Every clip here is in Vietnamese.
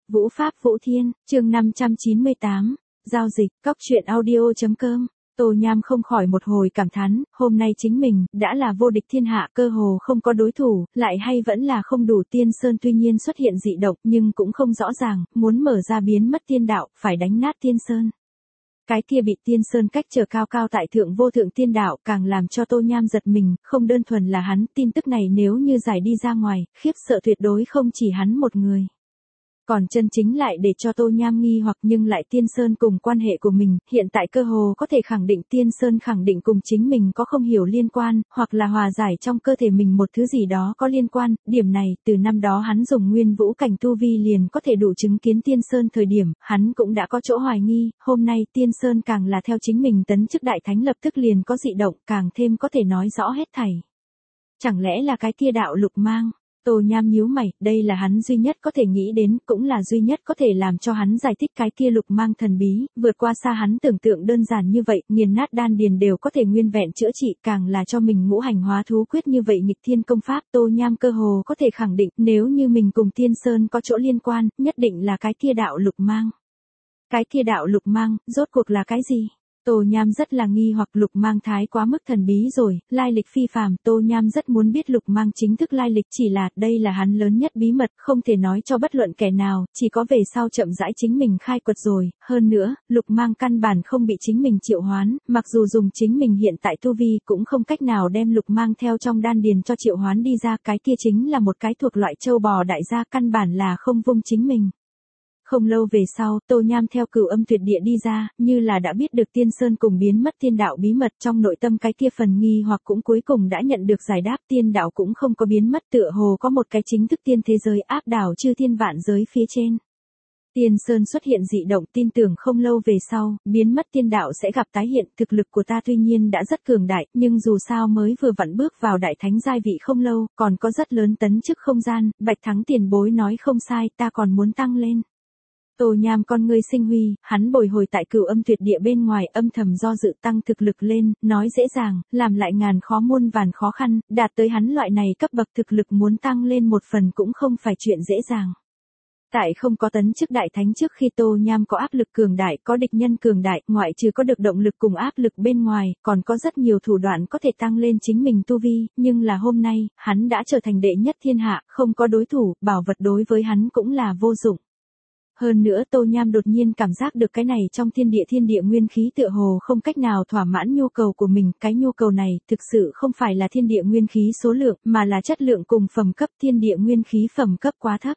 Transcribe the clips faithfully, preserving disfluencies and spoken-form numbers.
Vũ Pháp Vũ Thiên, chương năm trăm chín mươi tám, giao dịch, cóc truyện audio.com. Tô Nham không khỏi một hồi cảm thán, hôm nay chính mình, đã là vô địch thiên hạ, cơ hồ không có đối thủ, lại hay vẫn là không đủ. Tiên Sơn tuy nhiên xuất hiện dị động, nhưng cũng không rõ ràng, muốn mở ra biến mất tiên đạo, phải đánh nát Tiên Sơn. Cái kia bị Tiên Sơn cách trở cao cao tại thượng vô thượng tiên đạo, càng làm cho Tô Nham giật mình, không đơn thuần là hắn, tin tức này nếu như giải đi ra ngoài, khiếp sợ tuyệt đối không chỉ hắn một người. Còn chân chính lại để cho Tô Nham nghi hoặc, nhưng lại Tiên Sơn cùng quan hệ của mình, hiện tại cơ hồ có thể khẳng định Tiên Sơn khẳng định cùng chính mình có không hiểu liên quan, hoặc là hòa giải trong cơ thể mình một thứ gì đó có liên quan. Điểm này, từ năm đó hắn dùng nguyên vũ cảnh tu vi liền có thể đủ chứng kiến Tiên Sơn thời điểm, hắn cũng đã có chỗ hoài nghi, hôm nay Tiên Sơn càng là theo chính mình tấn chức đại thánh lập tức liền có dị động, càng thêm có thể nói rõ hết thảy. Chẳng lẽ là cái kia đạo lục mang? Tô Nham nhíu mày, đây là hắn duy nhất có thể nghĩ đến, cũng là duy nhất có thể làm cho hắn giải thích cái kia lục mang thần bí, vượt qua xa hắn tưởng tượng đơn giản như vậy, nghiền nát đan điền đều có thể nguyên vẹn chữa trị, càng là cho mình ngũ hành hóa thú quyết như vậy nghịch thiên công pháp. Tô Nham cơ hồ có thể khẳng định, nếu như mình cùng Tiên Sơn có chỗ liên quan, nhất định là cái kia đạo lục mang. Cái kia đạo lục mang, rốt cuộc là cái gì? Tô Nham rất là nghi hoặc, lục mang thái quá mức thần bí rồi, lai lịch phi phàm. Tô Nham rất muốn biết lục mang chính thức lai lịch, chỉ là đây là hắn lớn nhất bí mật, không thể nói cho bất luận kẻ nào, chỉ có về sau chậm rãi chính mình khai quật rồi. Hơn nữa, lục mang căn bản không bị chính mình triệu hoán, mặc dù dùng chính mình hiện tại tu vi cũng không cách nào đem lục mang theo trong đan điền cho triệu hoán đi ra, cái kia chính là một cái thuộc loại châu bò đại gia, căn bản là không vung chính mình. Không lâu về sau, Tô Nham theo Cửu Âm Tuyệt Địa đi ra, như là đã biết được Tiên Sơn cùng biến mất tiên đạo bí mật, trong nội tâm cái kia phần nghi hoặc cũng cuối cùng đã nhận được giải đáp. Tiên đạo cũng không có biến mất, tựa hồ có một cái chính thức tiên thế giới áp đảo chư thiên vạn giới phía trên. Tiên Sơn xuất hiện dị động, tin tưởng không lâu về sau, biến mất tiên đạo sẽ gặp tái hiện. Thực lực của ta tuy nhiên đã rất cường đại, nhưng dù sao mới vừa vặn bước vào đại thánh giai vị không lâu, còn có rất lớn tấn chức không gian. Bạch Thắng tiền bối nói không sai, ta còn muốn tăng lên. Tô Nham con ngươi sinh huy, hắn bồi hồi tại Cửu Âm Tuyệt Địa bên ngoài, âm thầm do dự tăng thực lực lên, nói dễ dàng, làm lại ngàn khó muôn vàn khó khăn, đạt tới hắn loại này cấp bậc thực lực muốn tăng lên một phần cũng không phải chuyện dễ dàng. Tại không có tấn chức đại thánh trước khi Tô Nham có áp lực cường đại, có địch nhân cường đại, ngoại trừ có được động lực cùng áp lực bên ngoài, còn có rất nhiều thủ đoạn có thể tăng lên chính mình tu vi, nhưng là hôm nay, hắn đã trở thành đệ nhất thiên hạ, không có đối thủ, bảo vật đối với hắn cũng là vô dụng. Hơn nữa Tô Nham đột nhiên cảm giác được cái này trong thiên địa thiên địa nguyên khí tựa hồ không cách nào thỏa mãn nhu cầu của mình, cái nhu cầu này thực sự không phải là thiên địa nguyên khí số lượng, mà là chất lượng cùng phẩm cấp. Thiên địa nguyên khí phẩm cấp quá thấp.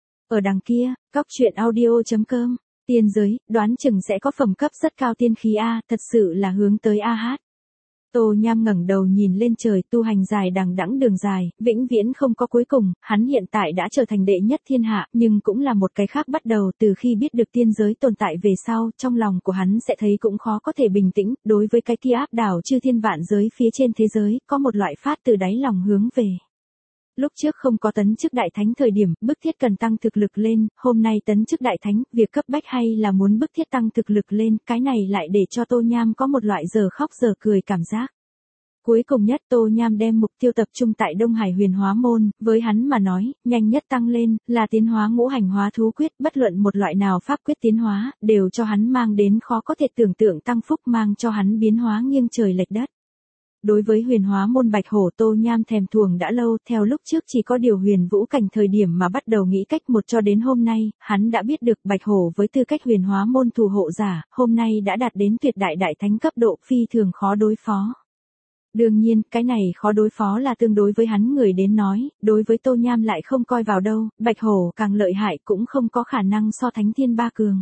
Ở đằng kia, cóc truyện audio.com, tiên giới, đoán chừng sẽ có phẩm cấp rất cao tiên khí A, thật sự là hướng tới A hát. Tô Nham ngẩng đầu nhìn lên trời, tu hành dài đằng đẵng đường dài, vĩnh viễn không có cuối cùng, hắn hiện tại đã trở thành đệ nhất thiên hạ, nhưng cũng là một cái khác bắt đầu. Từ khi biết được tiên giới tồn tại về sau, trong lòng của hắn sẽ thấy cũng khó có thể bình tĩnh, đối với cái kia áp đảo chư thiên vạn giới phía trên thế giới, có một loại phát từ đáy lòng hướng về. Lúc trước không có tấn chức đại thánh thời điểm, bức thiết cần tăng thực lực lên, hôm nay tấn chức đại thánh, việc cấp bách hay là muốn bức thiết tăng thực lực lên, cái này lại để cho Tô Nham có một loại giờ khóc giờ cười cảm giác. Cuối cùng nhất Tô Nham đem mục tiêu tập trung tại Đông Hải Huyền Hóa Môn, với hắn mà nói, nhanh nhất tăng lên, là tiến hóa ngũ hành hóa thú quyết, bất luận một loại nào pháp quyết tiến hóa, đều cho hắn mang đến khó có thể tưởng tượng tăng phúc, mang cho hắn biến hóa nghiêng trời lệch đất. Đối với Huyền Hóa Môn Bạch Hổ, Tô Nham thèm thuồng đã lâu, theo lúc trước chỉ có điều huyền vũ cảnh thời điểm mà bắt đầu nghĩ cách một cho đến hôm nay, hắn đã biết được Bạch Hổ với tư cách Huyền Hóa Môn thủ hộ giả, hôm nay đã đạt đến tuyệt đại đại thánh cấp độ, phi thường khó đối phó. Đương nhiên, cái này khó đối phó là tương đối với hắn người đến nói, đối với Tô Nham lại không coi vào đâu, Bạch Hổ càng lợi hại cũng không có khả năng so thánh thiên ba cường.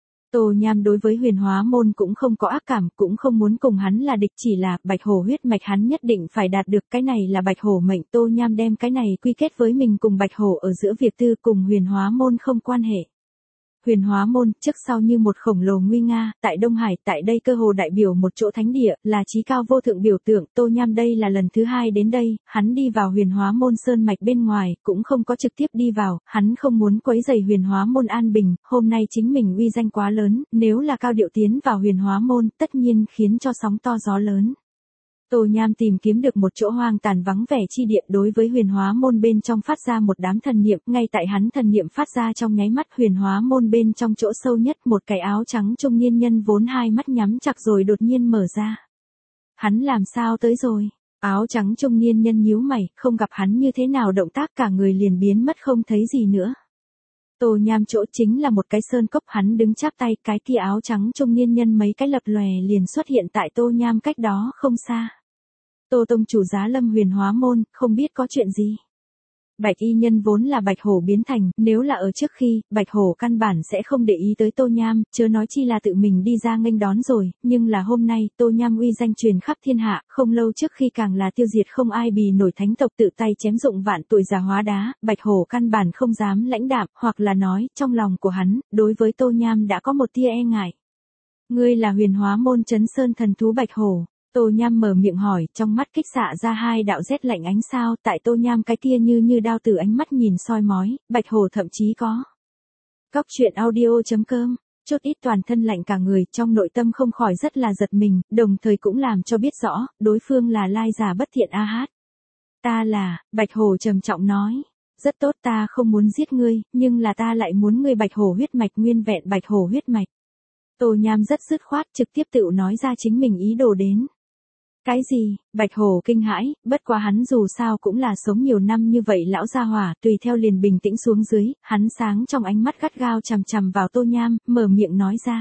Tô Nham đối với Huyền Hóa Môn cũng không có ác cảm, cũng không muốn cùng hắn là địch, chỉ là Bạch Hổ huyết mạch hắn nhất định phải đạt được, cái này là Bạch Hổ mệnh. Tô Nham đem cái này quy kết với mình cùng Bạch Hổ ở giữa việc tư, cùng Huyền Hóa Môn không quan hệ. Huyền Hóa Môn, trước sau như một khổng lồ nguy nga, tại Đông Hải, tại đây cơ hồ đại biểu một chỗ thánh địa, là chí cao vô thượng biểu tượng. Tô Nham đây là lần thứ hai đến đây, hắn đi vào Huyền Hóa Môn sơn mạch bên ngoài, cũng không có trực tiếp đi vào, hắn không muốn quấy rầy Huyền Hóa Môn an bình, hôm nay chính mình uy danh quá lớn, nếu là cao điệu tiến vào Huyền Hóa Môn, tất nhiên khiến cho sóng to gió lớn. Tô Nham tìm kiếm được một chỗ hoang tàn vắng vẻ chi địa, đối với huyền hóa môn bên trong phát ra một đám thần niệm, ngay tại hắn thần niệm phát ra trong nháy mắt, huyền hóa môn bên trong chỗ sâu nhất, một cái áo trắng trung niên nhân vốn hai mắt nhắm chặt rồi đột nhiên mở ra. Hắn làm sao tới rồi? Áo trắng trung niên nhân nhíu mày, không gặp hắn như thế nào động tác cả người liền biến mất không thấy gì nữa. Tô Nham chỗ chính là một cái sơn cốc, hắn đứng chắp tay, cái kia áo trắng trung niên nhân mấy cái lập lòe liền xuất hiện tại Tô Nham cách đó không xa. Tô tông chủ giá lâm huyền hóa môn, không biết có chuyện gì. Bạch y nhân vốn là Bạch Hổ biến thành, nếu là ở trước khi, Bạch Hổ căn bản sẽ không để ý tới Tô Nham, chớ nói chi là tự mình đi ra nghênh đón rồi, nhưng là hôm nay, Tô Nham uy danh truyền khắp thiên hạ, không lâu trước khi càng là tiêu diệt không ai bì nổi thánh tộc tự tay chém dụng vạn tuổi già hóa đá, Bạch Hổ căn bản không dám lãnh đạm, hoặc là nói, trong lòng của hắn, đối với Tô Nham đã có một tia e ngại. Ngươi là huyền hóa môn Trấn Sơn thần thú Bạch Hổ. Tô Nham mở miệng hỏi, trong mắt kích xạ ra hai đạo rét lạnh ánh sao, tại Tô Nham cái kia như như đao từ ánh mắt nhìn soi mói, Bạch Hổ thậm chí có. Cóc truyện audio.com, chốt ít toàn thân lạnh cả người, trong nội tâm không khỏi rất là giật mình, đồng thời cũng làm cho biết rõ, đối phương là lai giả bất thiện a hát. Ta là, Bạch Hổ trầm trọng nói, rất tốt, ta không muốn giết ngươi, nhưng là ta lại muốn ngươi Bạch Hổ huyết mạch nguyên vẹn Bạch Hổ huyết mạch. Tô Nham rất dứt khoát trực tiếp tự nói ra chính mình ý đồ đến. Cái gì? Bạch Hổ kinh hãi, bất quá hắn dù sao cũng là sống nhiều năm như vậy lão gia hỏa, tùy theo liền bình tĩnh xuống dưới, hắn sáng trong ánh mắt gắt gao chằm chằm vào Tô Nham, mở miệng nói ra.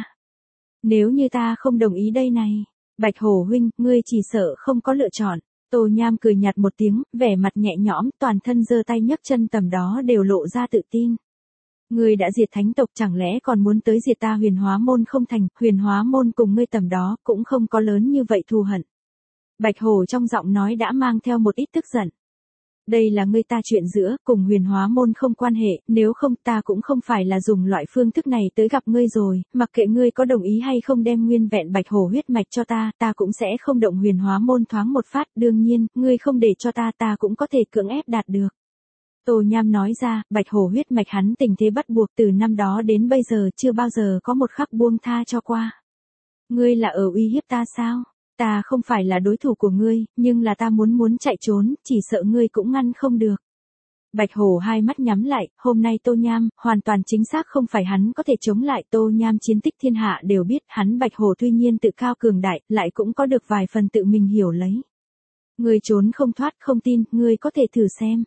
Nếu như ta không đồng ý đây này, Bạch Hổ huynh, ngươi chỉ sợ không có lựa chọn. Tô Nham cười nhạt một tiếng, vẻ mặt nhẹ nhõm, toàn thân giơ tay nhấc chân tầm đó đều lộ ra tự tin. Ngươi đã diệt thánh tộc, chẳng lẽ còn muốn tới diệt ta huyền hóa môn không thành, huyền hóa môn cùng ngươi tầm đó cũng không có lớn như vậy thù hận. Bạch Hổ trong giọng nói đã mang theo một ít tức giận. Đây là ngươi ta chuyện giữa, cùng huyền hóa môn không quan hệ, nếu không ta cũng không phải là dùng loại phương thức này tới gặp ngươi rồi, mặc kệ ngươi có đồng ý hay không đem nguyên vẹn Bạch Hổ huyết mạch cho ta, ta cũng sẽ không động huyền hóa môn thoáng một phát, đương nhiên, ngươi không để cho ta ta cũng có thể cưỡng ép đạt được. Tô Nham nói ra, Bạch Hổ huyết mạch hắn tình thế bắt buộc từ năm đó đến bây giờ chưa bao giờ có một khắc buông tha cho qua. Ngươi là ở uy hiếp ta sao? Ta không phải là đối thủ của ngươi, nhưng là ta muốn muốn chạy trốn, chỉ sợ ngươi cũng ngăn không được. Bạch Hổ hai mắt nhắm lại, hôm nay Tô Nham, hoàn toàn chính xác không phải hắn có thể chống lại. Tô Nham chiến tích thiên hạ đều biết, hắn Bạch Hổ tuy nhiên tự cao cường đại, lại cũng có được vài phần tự mình hiểu lấy. Ngươi trốn không thoát, không tin, ngươi có thể thử xem.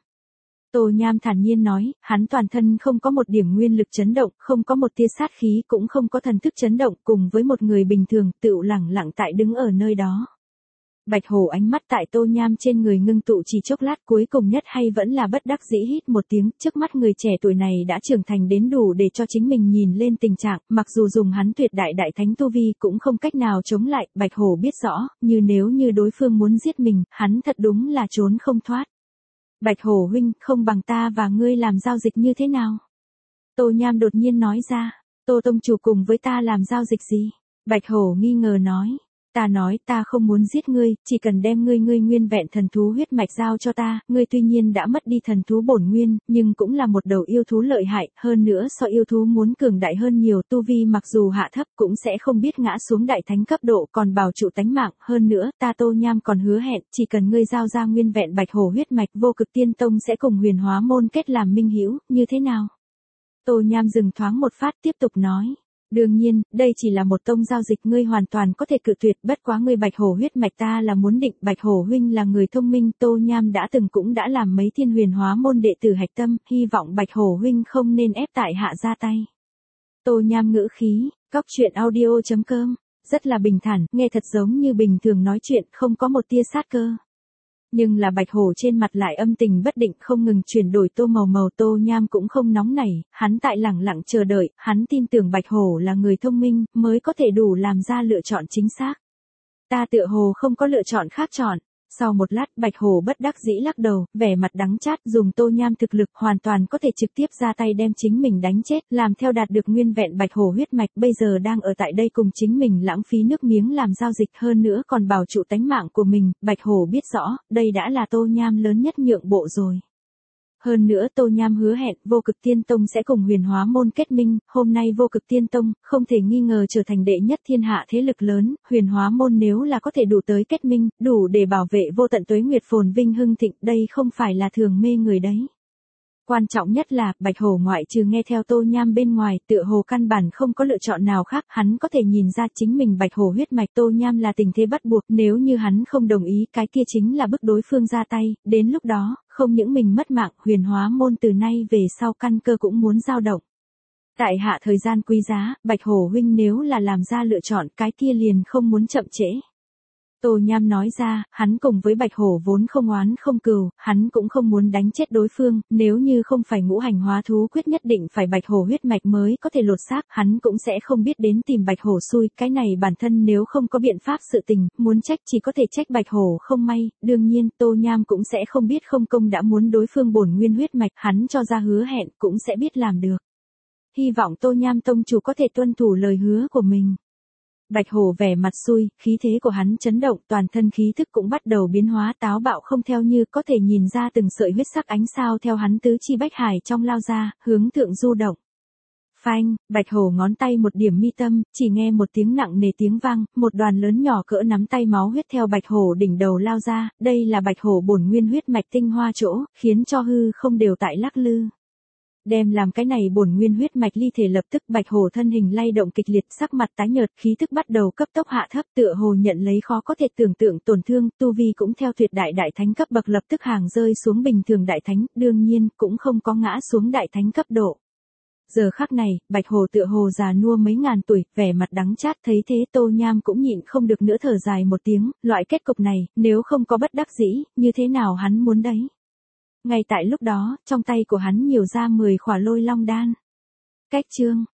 Tô Nham thản nhiên nói, hắn toàn thân không có một điểm nguyên lực chấn động, không có một tia sát khí, cũng không có thần thức chấn động, cùng với một người bình thường, tựu lẳng lặng tại đứng ở nơi đó. Bạch Hổ ánh mắt tại Tô Nham trên người ngưng tụ chỉ chốc lát, cuối cùng nhất hay vẫn là bất đắc dĩ hít một tiếng, trước mắt người trẻ tuổi này đã trưởng thành đến đủ để cho chính mình nhìn lên tình trạng, mặc dù dùng hắn tuyệt đại đại thánh tu vi cũng không cách nào chống lại, Bạch Hổ biết rõ, như nếu như đối phương muốn giết mình, hắn thật đúng là trốn không thoát. Bạch Hổ huynh, không bằng ta và ngươi làm giao dịch như thế nào? Tô Nham đột nhiên nói ra, Tô tông chủ cùng với ta làm giao dịch gì? Bạch Hổ nghi ngờ nói, ta nói ta không muốn giết ngươi, chỉ cần đem ngươi ngươi nguyên vẹn thần thú huyết mạch giao cho ta, ngươi tuy nhiên đã mất đi thần thú bổn nguyên, nhưng cũng là một đầu yêu thú lợi hại, hơn nữa so yêu thú muốn cường đại hơn nhiều, tu vi mặc dù hạ thấp cũng sẽ không biết ngã xuống đại thánh cấp độ, còn bảo trụ tánh mạng, hơn nữa, ta Tô Nham còn hứa hẹn, chỉ cần ngươi giao ra nguyên vẹn Bạch Hổ huyết mạch, Vô Cực Tiên Tông sẽ cùng huyền hóa môn kết làm minh hữu, như thế nào? Tô Nham dừng thoáng một phát tiếp tục nói. Đương nhiên, đây chỉ là một tông giao dịch, ngươi hoàn toàn có thể cự tuyệt, bất quá ngươi Bạch Hổ huyết mạch ta là muốn định, Bạch Hổ huynh là người thông minh, Tô Nham đã từng cũng đã làm mấy thiên huyền hóa môn đệ tử hạch tâm, hy vọng Bạch Hổ huynh không nên ép tại hạ ra tay. Tô Nham ngữ khí, cóc truyện audio.com, rất là bình thản, nghe thật giống như bình thường nói chuyện, không có một tia sát cơ. Nhưng là Bạch Hổ trên mặt lại âm tình bất định, không ngừng chuyển đổi tô màu màu. Tô Nham cũng không nóng nảy, hắn tại lẳng lặng chờ đợi, hắn tin tưởng Bạch Hổ là người thông minh, mới có thể đủ làm ra lựa chọn chính xác. Ta tựa hồ không có lựa chọn khác chọn. Sau một lát, Bạch Hổ bất đắc dĩ lắc đầu, vẻ mặt đắng chát, dùng Tô Nham thực lực hoàn toàn có thể trực tiếp ra tay đem chính mình đánh chết, làm theo đạt được nguyên vẹn Bạch Hổ huyết mạch, bây giờ đang ở tại đây cùng chính mình lãng phí nước miếng làm giao dịch, hơn nữa còn bảo trụ tánh mạng của mình. Bạch Hổ biết rõ, đây đã là Tô Nham lớn nhất nhượng bộ rồi. Hơn nữa Tô Nham hứa hẹn Vô Cực Tiên Tông sẽ cùng Huyền Hóa Môn kết minh, hôm nay Vô Cực Tiên Tông không thể nghi ngờ trở thành đệ nhất thiên hạ thế lực lớn, Huyền Hóa Môn nếu là có thể đủ tới kết minh, đủ để bảo vệ vô tận tuế nguyệt phồn vinh hưng thịnh, đây không phải là thường mê người đấy. Quan trọng nhất là, Bạch Hổ ngoại trừ nghe theo Tô Nham bên ngoài, tựa hồ căn bản không có lựa chọn nào khác, hắn có thể nhìn ra chính mình Bạch Hổ huyết mạch Tô Nham là tình thế bắt buộc, nếu như hắn không đồng ý, cái kia chính là bức đối phương ra tay, đến lúc đó, không những mình mất mạng, Huyền Hóa Môn từ nay về sau căn cơ cũng muốn dao động. Tại hạ thời gian quý giá, Bạch Hổ huynh nếu là làm ra lựa chọn, cái kia liền không muốn chậm trễ. Tô Nham nói ra, hắn cùng với Bạch Hổ vốn không oán không cừu, hắn cũng không muốn đánh chết đối phương, nếu như không phải ngũ hành hóa thú quyết nhất định phải Bạch Hổ huyết mạch mới có thể lột xác, hắn cũng sẽ không biết đến tìm Bạch Hổ xui, cái này bản thân nếu không có biện pháp sự tình, muốn trách chỉ có thể trách Bạch Hổ không may, đương nhiên Tô Nham cũng sẽ không biết không công đã muốn đối phương bổn nguyên huyết mạch, hắn cho ra hứa hẹn cũng sẽ biết làm được. Hy vọng Tô Nham tông chủ có thể tuân thủ lời hứa của mình. Bạch Hổ vẻ mặt xui, khí thế của hắn chấn động, toàn thân khí thức cũng bắt đầu biến hóa táo bạo không theo như có thể nhìn ra từng sợi huyết sắc ánh sao theo hắn tứ chi bách hải trong lao ra, hướng thượng du động. Phanh, Bạch Hổ ngón tay một điểm mi tâm, chỉ nghe một tiếng nặng nề tiếng vang, một đoàn lớn nhỏ cỡ nắm tay máu huyết theo Bạch Hổ đỉnh đầu lao ra, đây là Bạch Hổ bổn nguyên huyết mạch tinh hoa chỗ, khiến cho hư không đều tại lắc lư. Đem làm cái này bổn nguyên huyết mạch ly thể lập tức Bạch Hổ thân hình lay động kịch liệt, sắc mặt tái nhợt, khí tức bắt đầu cấp tốc hạ thấp, tựa hồ nhận lấy khó có thể tưởng tượng tổn thương, tu vi cũng theo tuyệt đại đại thánh cấp bậc lập tức hàng rơi xuống bình thường đại thánh, đương nhiên cũng không có ngã xuống đại thánh cấp độ. Giờ khắc này, Bạch Hổ tựa hồ già nua mấy ngàn tuổi, vẻ mặt đắng chát, thấy thế Tô Nham cũng nhịn không được nữa thở dài một tiếng, loại kết cục này, nếu không có bất đắc dĩ, như thế nào hắn muốn đấy. Ngay tại lúc đó, trong tay của hắn nhiều ra mười khỏa lôi long đan. Cách chương